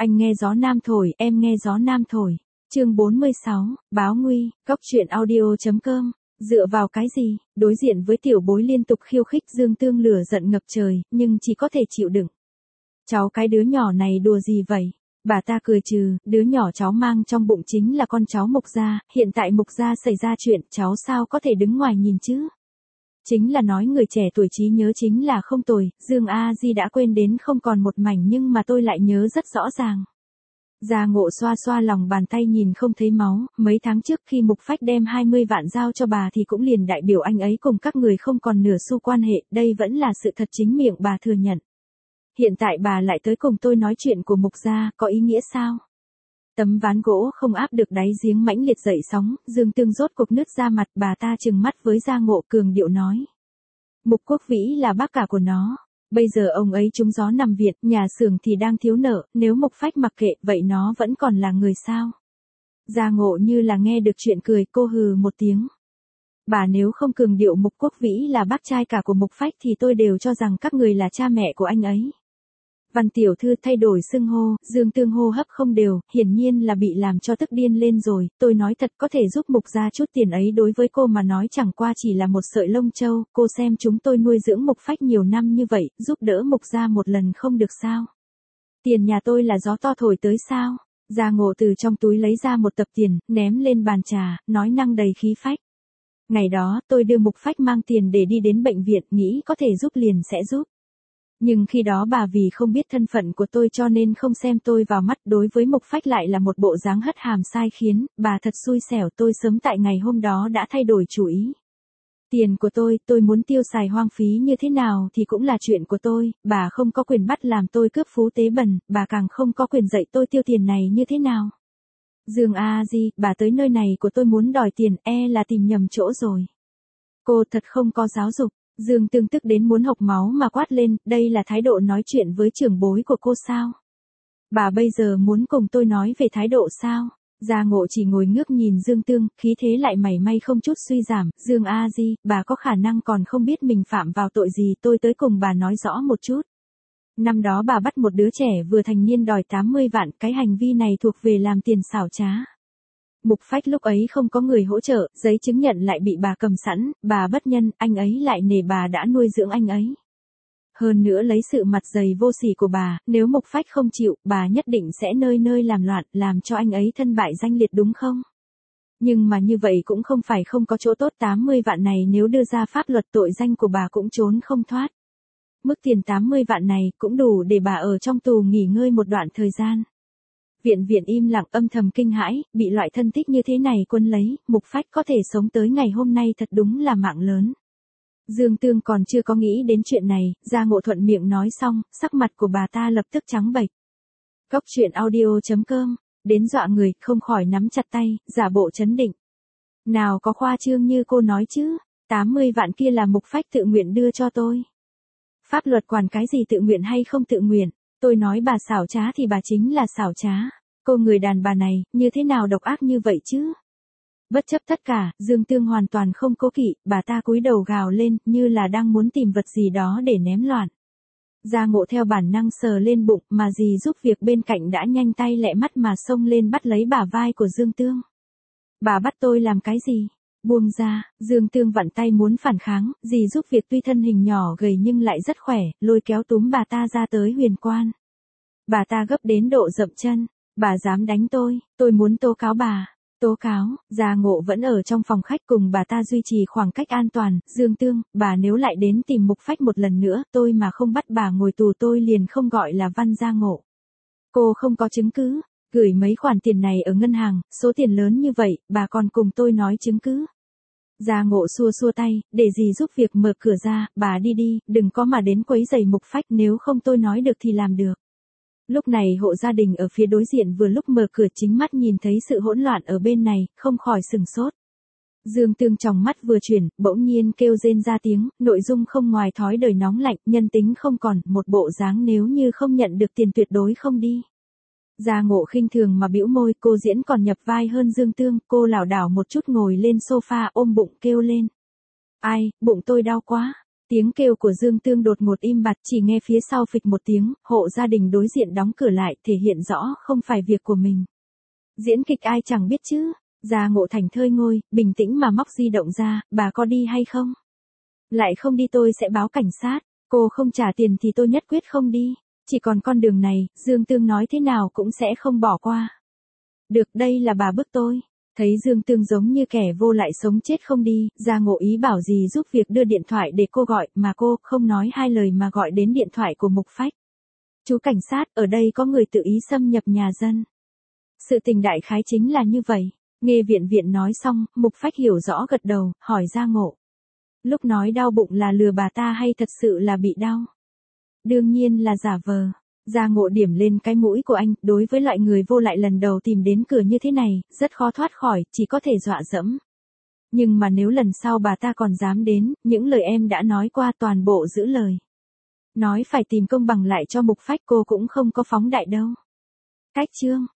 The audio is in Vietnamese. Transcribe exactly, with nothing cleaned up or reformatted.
Anh nghe gió nam thổi, em nghe gió nam thổi. Chương bốn mươi sáu, báo nguy, góc truyện audio.com. Dựa vào cái gì? Đối diện với tiểu bối liên tục khiêu khích, Dương Tương lửa giận ngập trời, nhưng chỉ có thể chịu đựng. Cháu cái đứa nhỏ này đùa gì vậy? Bà ta cười trừ, đứa nhỏ cháu mang trong bụng chính là con cháu Mục gia, hiện tại Mục gia xảy ra chuyện, cháu sao có thể đứng ngoài nhìn chứ? Chính là nói người trẻ tuổi trí nhớ chính là không tồi, Dương A Di đã quên đến không còn một mảnh nhưng mà tôi lại nhớ rất rõ ràng. Gia Ngộ xoa xoa lòng bàn tay nhìn không thấy máu, mấy tháng trước khi Mục Phách đem hai mươi vạn giao cho bà thì cũng liền đại biểu anh ấy cùng các người không còn nửa xu quan hệ, đây vẫn là sự thật chính miệng bà thừa nhận. Hiện tại bà lại tới cùng tôi nói chuyện của Mục gia, có ý nghĩa sao? Tấm ván gỗ không áp được đáy giếng mãnh liệt dậy sóng, Dương Tương rốt cục nứt ra mặt, bà ta trừng mắt với Gia Ngộ cường điệu nói. Mục Quốc Vĩ là bác cả của nó. Bây giờ ông ấy trúng gió nằm viện, nhà xưởng thì đang thiếu nợ, nếu Mục Phách mặc kệ, vậy nó vẫn còn là người sao? Gia Ngộ như là nghe được chuyện cười, cô hừ một tiếng. Bà nếu không cường điệu Mục Quốc Vĩ là bác trai cả của Mục Phách thì tôi đều cho rằng các người là cha mẹ của anh ấy. Văn tiểu thư thay đổi xưng hô, Dương Tương hô hấp không đều, hiển nhiên là bị làm cho tức điên lên rồi, tôi nói thật có thể giúp Mục gia chút tiền ấy đối với cô mà nói chẳng qua chỉ là một sợi lông châu, cô xem chúng tôi nuôi dưỡng Mục Phách nhiều năm như vậy, giúp đỡ Mục gia một lần không được sao? Tiền nhà tôi là gió to thổi tới sao? Gia Ngộ từ trong túi lấy ra một tập tiền, ném lên bàn trà, nói năng đầy khí phách. Ngày đó, tôi đưa Mục Phách mang tiền để đi đến bệnh viện, nghĩ có thể giúp liền sẽ giúp. Nhưng khi đó bà vì không biết thân phận của tôi cho nên không xem tôi vào mắt, đối với Mục Phách lại là một bộ dáng hất hàm sai khiến, bà thật xui xẻo, tôi sớm tại ngày hôm đó đã thay đổi chủ ý. Tiền của tôi, tôi muốn tiêu xài hoang phí như thế nào thì cũng là chuyện của tôi, bà không có quyền bắt làm tôi cướp phú tế bần, bà càng không có quyền dạy tôi tiêu tiền này như thế nào. Dương A Di, bà tới nơi này của tôi muốn đòi tiền, e là tìm nhầm chỗ rồi. Cô thật không có giáo dục. Dương Tương tức đến muốn hộc máu mà quát lên, đây là thái độ nói chuyện với trưởng bối của cô sao? Bà bây giờ muốn cùng tôi nói về thái độ sao? Gia Ngộ chỉ ngồi ngước nhìn Dương Tương, khí thế lại mảy may không chút suy giảm, Dương A Di, bà có khả năng còn không biết mình phạm vào tội gì, tôi tới cùng bà nói rõ một chút. Năm đó bà bắt một đứa trẻ vừa thành niên đòi tám mươi vạn, cái hành vi này thuộc về làm tiền xảo trá. Mục Phách lúc ấy không có người hỗ trợ, giấy chứng nhận lại bị bà cầm sẵn, bà bất nhân, anh ấy lại nể bà đã nuôi dưỡng anh ấy. Hơn nữa lấy sự mặt dày vô sỉ của bà, nếu Mục Phách không chịu, bà nhất định sẽ nơi nơi làm loạn, làm cho anh ấy thân bại danh liệt đúng không? Nhưng mà như vậy cũng không phải không có chỗ tốt, tám mươi vạn này nếu đưa ra pháp luật tội danh của bà cũng trốn không thoát. Mức tiền tám mươi vạn này cũng đủ để bà ở trong tù nghỉ ngơi một đoạn thời gian. Viện viện im lặng âm thầm kinh hãi, bị loại thân tích như thế này quân lấy, Mục Phách có thể sống tới ngày hôm nay thật đúng là mạng lớn. Dương Tương còn chưa có nghĩ đến chuyện này, Gia Ngộ thuận miệng nói xong, sắc mặt của bà ta lập tức trắng bệch. Góc truyện audio.com, đến dọa người, không khỏi nắm chặt tay, giả bộ trấn định. Nào có khoa trương như cô nói chứ, tám mươi vạn kia là Mục Phách tự nguyện đưa cho tôi. Pháp luật quản cái gì tự nguyện hay không tự nguyện. Tôi nói bà xảo trá thì bà chính là xảo trá. Cô người đàn bà này, như thế nào độc ác như vậy chứ? Bất chấp tất cả, Dương Tương hoàn toàn không cố kỵ, bà ta cúi đầu gào lên, như là đang muốn tìm vật gì đó để ném loạn. Gia Ngộ theo bản năng sờ lên bụng, mà dì giúp việc bên cạnh đã nhanh tay lẹ mắt mà xông lên bắt lấy bả vai của Dương Tương. Bà bắt tôi làm cái gì? Buông ra, Dương Tương vặn tay muốn phản kháng, dì giúp việc tuy thân hình nhỏ gầy nhưng lại rất khỏe, lôi kéo túm bà ta ra tới huyền quan. Bà ta gấp đến độ dậm chân, bà dám đánh tôi, tôi muốn tố cáo bà. Tố cáo, Gia Ngộ vẫn ở trong phòng khách cùng bà ta duy trì khoảng cách an toàn, Dương Tương, bà nếu lại đến tìm Mục Phách một lần nữa, tôi mà không bắt bà ngồi tù tôi liền không gọi là Văn Gia Ngộ. Cô không có chứng cứ, gửi mấy khoản tiền này ở ngân hàng, số tiền lớn như vậy, bà còn cùng tôi nói chứng cứ. Gia Ngộ xua xua tay, để dì giúp việc mở cửa ra, bà đi đi, đừng có mà đến quấy rầy Mục Phách, nếu không tôi nói được thì làm được. Lúc này hộ gia đình ở phía đối diện vừa lúc mở cửa chính mắt nhìn thấy sự hỗn loạn ở bên này, không khỏi sừng sốt. Dương Tương trong mắt vừa chuyển, bỗng nhiên kêu rên ra tiếng, nội dung không ngoài thói đời nóng lạnh, nhân tính không còn, một bộ dáng nếu như không nhận được tiền tuyệt đối không đi. Gia Ngộ khinh thường mà bĩu môi, cô diễn còn nhập vai hơn Dương Tương, cô lảo đảo một chút ngồi lên sofa ôm bụng kêu lên. Ai, bụng tôi đau quá. Tiếng kêu của Dương Tương đột ngột im bặt, chỉ nghe phía sau phịch một tiếng, hộ gia đình đối diện đóng cửa lại, thể hiện rõ không phải việc của mình. Diễn kịch ai chẳng biết chứ. Gia Ngộ Thành thơi ngôi, bình tĩnh mà móc di động ra, bà có đi hay không? Lại không đi tôi sẽ báo cảnh sát, cô không trả tiền thì tôi nhất quyết không đi. Chỉ còn con đường này, Dương Tương nói thế nào cũng sẽ không bỏ qua. Được, đây là bà bức tôi. Thấy Dương Tương giống như kẻ vô lại sống chết không đi, Gia Ngộ ý bảo gì giúp việc đưa điện thoại để cô gọi, mà cô không nói hai lời mà gọi đến điện thoại của Mục Phách. Chú cảnh sát, ở đây có người tự ý xâm nhập nhà dân. Sự tình đại khái chính là như vậy. Nghe viện viện nói xong, Mục Phách hiểu rõ gật đầu, hỏi Gia Ngộ. Lúc nói đau bụng là lừa bà ta hay thật sự là bị đau? Đương nhiên là giả vờ. Gia Ngộ điểm lên cái mũi của anh, đối với loại người vô lại lần đầu tìm đến cửa như thế này, rất khó thoát khỏi, chỉ có thể dọa dẫm. Nhưng mà nếu lần sau bà ta còn dám đến, những lời em đã nói qua toàn bộ giữ lời. Nói phải tìm công bằng lại cho Mục Phách cô cũng không có phóng đại đâu. Cách chương.